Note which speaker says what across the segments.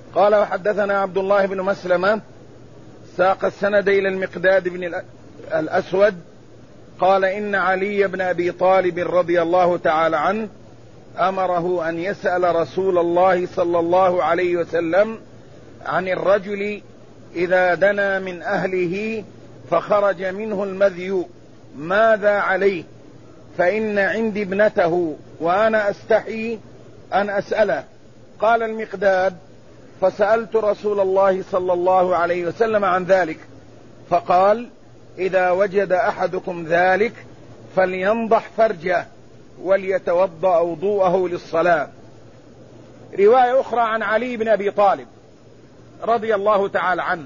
Speaker 1: قال وحدثنا عبد الله بن مسلمة ساق السند إلى المقداد بن الأسود قال إن علي بن أبي طالب رضي الله تعالى عنه أمره أن يسأل رسول الله صلى الله عليه وسلم عن الرجل إذا دنا من أهله فخرج منه المذي ماذا عليه، فإن عندي ابنته وأنا أستحي أن أسأله. قال المقداد فسألت رسول الله صلى الله عليه وسلم عن ذلك فقال إذا وجد أحدكم ذلك فلينضح فرجه وليتوضأ وضوءه للصلاة. رواية أخرى عن علي بن أبي طالب رضي الله تعالى عنه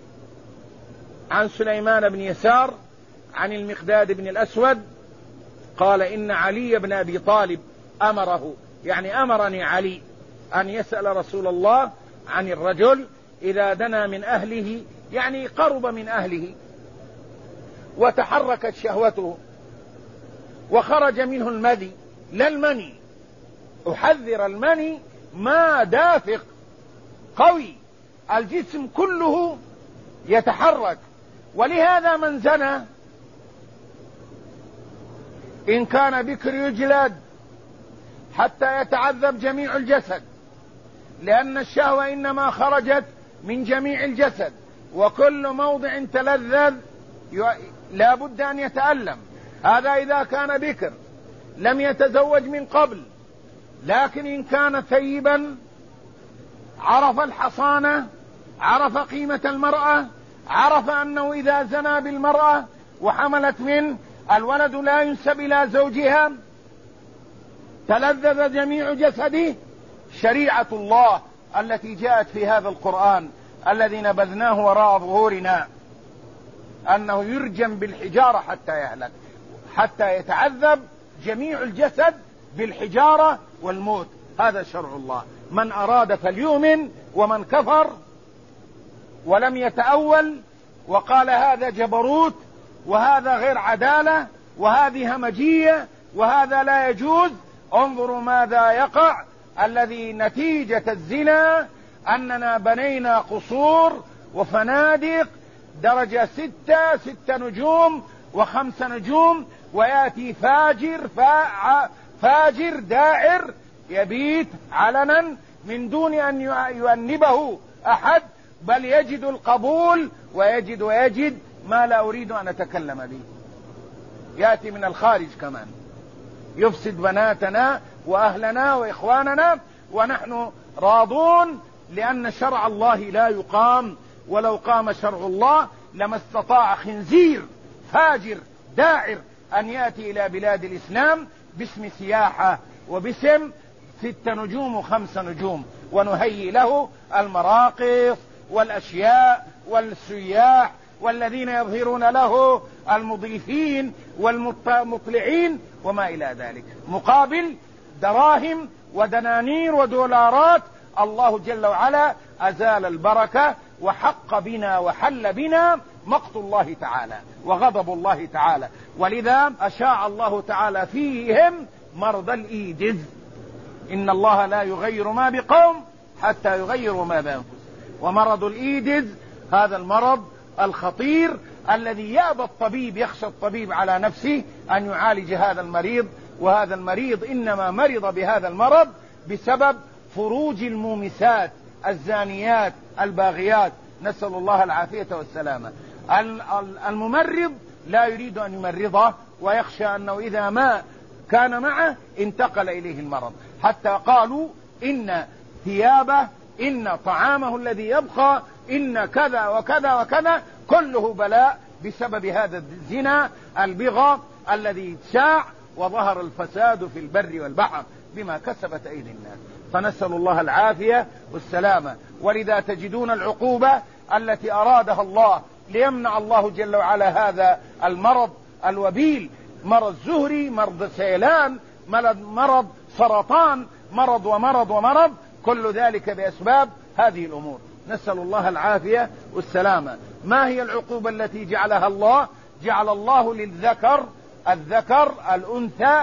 Speaker 1: عن سليمان بن يسار عن المقداد بن الأسود قال إن علي بن أبي طالب أمره، يعني أمرني علي أن يسأل رسول الله عن الرجل إذا دنا من أهله، يعني قرب من أهله وتحركت شهوته وخرج منه المذي، لا المني، أحذر المني ما دافق قوي الجسم كله يتحرك، ولهذا من زنى إن كان بكر يجلد حتى يتعذب جميع الجسد، لأن الشهوة إنما خرجت من جميع الجسد، وكل موضع تلذذ لا بد أن يتألم. هذا إذا كان بكر لم يتزوج من قبل، لكن إن كان ثيبا عرف الحصانة، عرف قيمة المرأة، عرف أنه إذا زنى بالمرأة وحملت منه الولد لا ينسب إلى زوجها، تلذذ جميع جسده. شريعة الله التي جاءت في هذا القرآن الذي نبذناه وراء ظهورنا أنه يرجم بالحجارة حتى يهلك، حتى يتعذب جميع الجسد بالحجارة والموت. هذا شرع الله، من أراد فليؤمن، ومن كفر ولم يتأول وقال هذا جبروت وهذا غير عدالة وهذه همجية وهذا لا يجوز، انظروا ماذا يقع. الذي نتيجة الزنا أننا بنينا قصور وفنادق درجة 6 نجوم و5 نجوم، ويأتي فاجر داعر يبيت علنا من دون أن يؤنبه أحد، بل يجد القبول ويجد ما لا أريد أن أتكلم به. يأتي من الخارج كمان يفسد بناتنا وأهلنا وإخواننا، ونحن راضون لأن شرع الله لا يقام، ولو قام شرع الله لما استطاع خنزير فاجر داعر أن يأتي إلى بلاد الإسلام باسم سياحة وباسم 6 نجوم و5 نجوم، ونهيئ له المراقص والأشياء والسياح والذين يظهرون له المضيفين والمطلعين وما إلى ذلك، مقابل دراهم ودنانير ودولارات. الله جل وعلا أزال البركة وحق بنا وحل بنا مقت الله تعالى وغضب الله تعالى، ولذا أشاع الله تعالى فيهم مرض الإيدز. إن الله لا يغير ما بقوم حتى يغيروا ما بأنفسهم. ومرض الإيدز هذا المرض الخطير الذي يأبى الطبيب، يخشى الطبيب على نفسه أن يعالج هذا المريض، وهذا المريض إنما مرض بهذا المرض بسبب فروج المومسات الزانيات الباغيات، نسأل الله العافية والسلامة. الممرض لا يريد أن يمرضه، ويخشى أنه إذا ما كان معه انتقل إليه المرض، حتى قالوا إن ثيابه، إن طعامه الذي يبقى، إن كذا وكذا وكذا، كله بلاء بسبب هذا الزنا البغى الذي شاع، وظهر الفساد في البر والبحر بما كسبت أيدي الناس، فنسأل الله العافية والسلامة. ولذا تجدون العقوبة التي أرادها الله ليمنع الله جل وعلا هذا المرض الوبيل، مرض زهري، مرض سيلان، مرض سرطان، مرض، كل ذلك بأسباب هذه الأمور. نسأل الله العافية والسلامة. ما هي العقوبة التي جعلها الله؟ جعل الله للذكر الذكر، الأنثى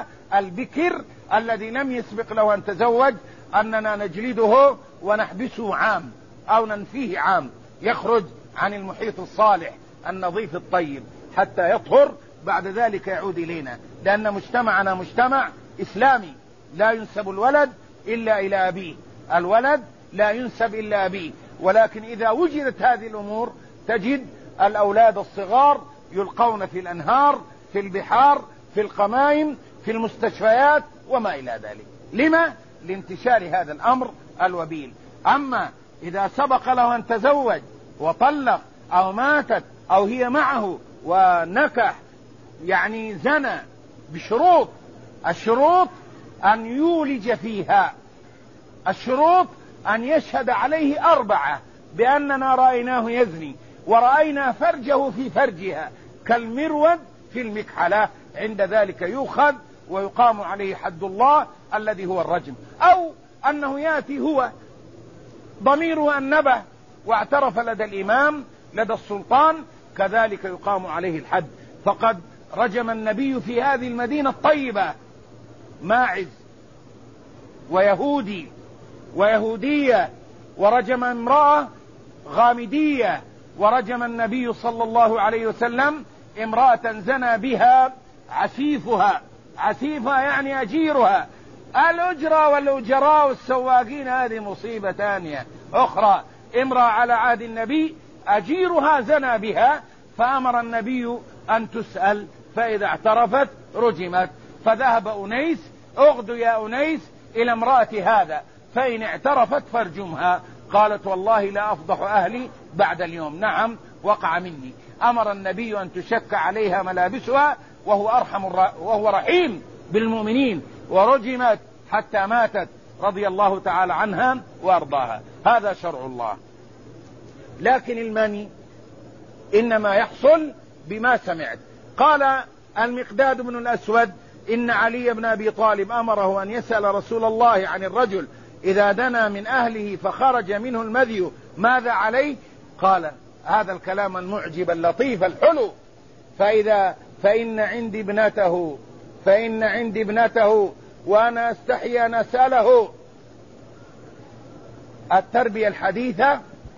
Speaker 1: البكر الذي لم يسبق له أن تزوج، أننا نجلده ونحبسه عام أو ننفيه عام، يخرج عن المحيط الصالح النظيف الطيب حتى يطهر، بعد ذلك يعود إلينا، لأن مجتمعنا مجتمع إسلامي لا ينسب الولد إلا إلى أبيه، الولد لا ينسب إلا أبيه. ولكن إذا وجدت هذه الأمور تجد الأولاد الصغار يلقون في الأنهار، في البحار، في القمائم، في المستشفيات وما إلى ذلك. لما؟ لانتشار هذا الأمر الوبيل. أما إذا سبق له أن تزوج وطلق أو ماتت أو هي معه ونكح، يعني زنى بشروط، الشروط أن يولج فيها، الشروط أن يشهد عليه 4 بأننا رأيناه يزني ورأينا فرجه في فرجها كالمرود في المكحلة، عند ذلك يؤخذ ويقام عليه حد الله الذي هو الرجم. أو أنه يأتي هو ضميره أنبه واعترف لدى الإمام لدى السلطان، كذلك يقام عليه الحد. فقد رجم النبي في هذه المدينة الطيبة ماعز ويهودي ويهودية، ورجم امرأة غامدية، ورجم النبي صلى الله عليه وسلم امرأة زنى بها عسيفها، عسيفها يعني أجيرها. الأجرة والأجراء والسواقين هذه مصيبة ثانية أخرى. امرأة على عهد النبي أجيرها زنى بها، فأمر النبي أن تسأل، فإذا اعترفت رجمت. فذهب أنيس، اغدو يا أنيس إلى امرأة هذا، فإن اعترفت فارجمها. قالت والله لا أفضح أهلي بعد اليوم. نعم وقع مني. أمر النبي أن تشك عليها ملابسها، وهو رحيم بالمؤمنين، ورجمت حتى ماتت رضي الله تعالى عنها وأرضاها. هذا شرع الله. لكن المني إنما يحصل بما سمعت. قال المقداد بن الأسود إن علي بن أبي طالب أمره أن يسأل رسول الله عن الرجل إذا دنا من أهله فخرج منه المذي ماذا عليه؟ قال هذا الكلام المعجب اللطيف الحلو، فإن عندي ابنته وأنا أستحي أن أسأله. التربية الحديثة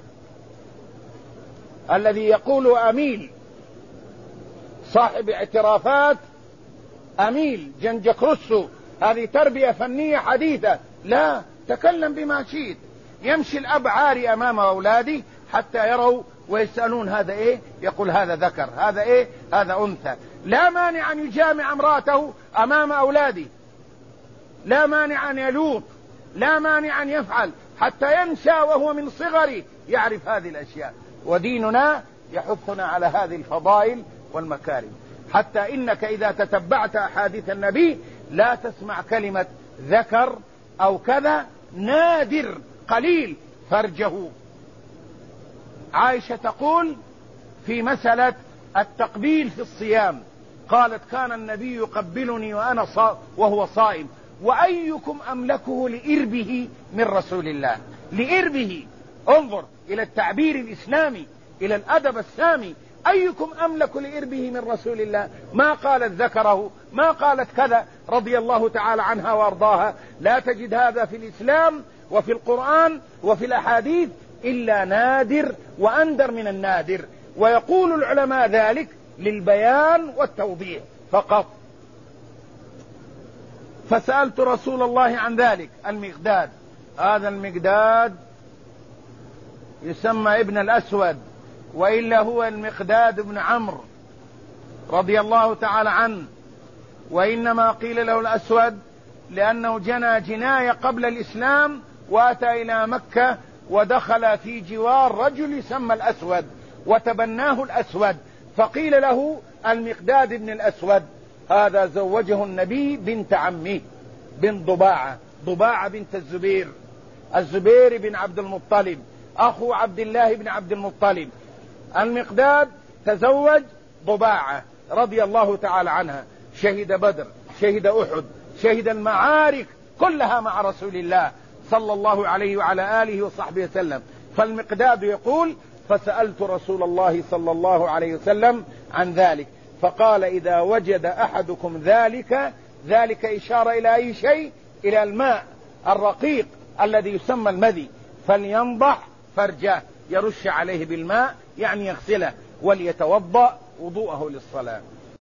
Speaker 1: الذي يقول أميل صاحب اعترافات، أميل جنجك رسو، هذه تربية فنية حديثة. لا، تكلم بما شئت. يمشي الأب عاري أمام أولاده حتى يروا ويسألون هذا إيه؟ يقول هذا ذكر، هذا إيه؟ هذا أنثى. لا مانع أن يجامع امرأته أمام أولاده، لا مانع أن يلوط، لا مانع أن يفعل، حتى ينشأ وهو من صغره يعرف هذه الأشياء. وديننا يحثنا على هذه الفضائل والمكارم، حتى إنك إذا تتبعت أحاديث النبي لا تسمع كلمة ذكر أو كذا، نادر قليل فرجه. عائشة تقول في مسألة التقبيل في الصيام، قالت كان النبي يقبلني وهو صائم، وأيكم أملكه لإربه من رسول الله. لإربه، انظر إلى التعبير الإسلامي، إلى الأدب السامي. أيكم أملك لإربه من رسول الله؟ ما قالت ذكره، ما قالت كذا، رضي الله تعالى عنها وأرضاها. لا تجد هذا في الإسلام وفي القرآن وفي الأحاديث إلا نادر وأندر من النادر. ويقول العلماء ذلك للبيان والتوضيح فقط. فسألت رسول الله عن ذلك. المقداد، هذا المقداد يسمى ابن الأسود، وإلا هو المقداد بن عمرو رضي الله تعالى عنه، وإنما قيل له الأسود لأنه جنى جناية قبل الإسلام وأتى إلى مكة ودخل في جوار رجل يسمى الأسود وتبناه الأسود، فقيل له المقداد بن الأسود. هذا زوجه النبي بنت عمه، بنت ضباعة بنت الزبير بن عبد المطلب، أخو عبد الله بن عبد المطلب. المقداد تزوج ضباعة رضي الله تعالى عنها، شهد بدر، شهد أحد، شهد المعارك كلها مع رسول الله صلى الله عليه وعلى آله وصحبه وسلم. فالمقداد يقول فسألت رسول الله صلى الله عليه وسلم عن ذلك، فقال إذا وجد أحدكم ذلك إشارة إلى أي شيء؟ إلى الماء الرقيق الذي يسمى المذي، فلينضح فرجه يرش عليه بالماء يعني يغسله وليتوضأ وضوءه للصلاة.